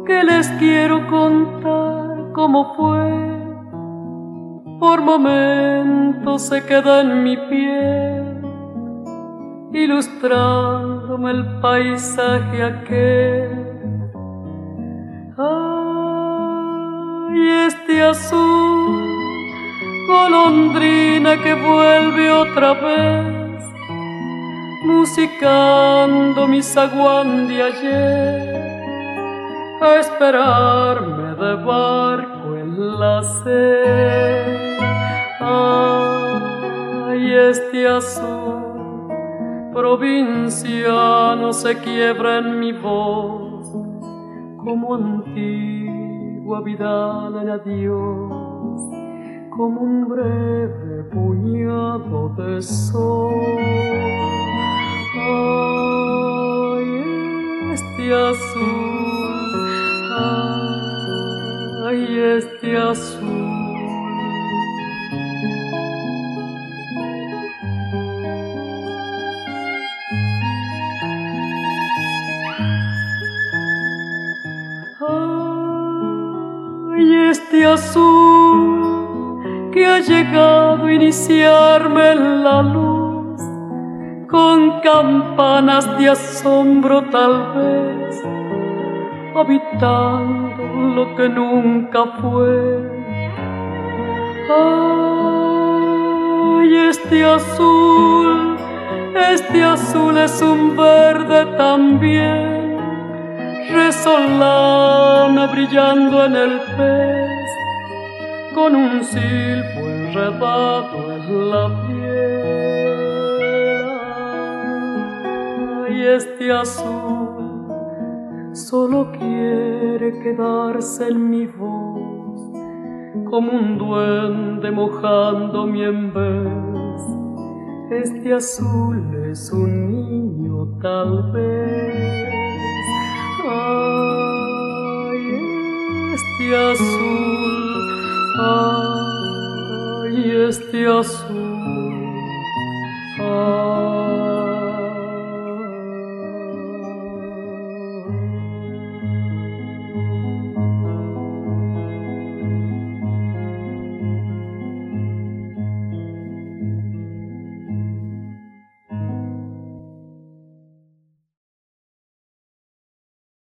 que les quiero contar cómo fue. Por momentos se queda en mi piel, ilustrándome el paisaje aquel. Ay, este azul, golondrina que vuelve otra vez, musicando mi zaguán de ayer, a esperarme de barco en la sed. Ay, este azul provinciano se quiebra en mi voz, como antigua vidal en adiós, como un breve puñado de sol. Ay, este azul, ay, este azul. Ay, este azul que ha llegado a iniciarme en la luz, con campanas de asombro tal vez, habitando lo que nunca fue. Ay, este azul es un verde también, resolana brillando en el pez, con un silbo enredado en la piel. Ay, este azul solo quiere quedarse en mi voz, como un duende mojándome en vez. Este azul es un niño tal vez. Ay, este azul, ay, este azul.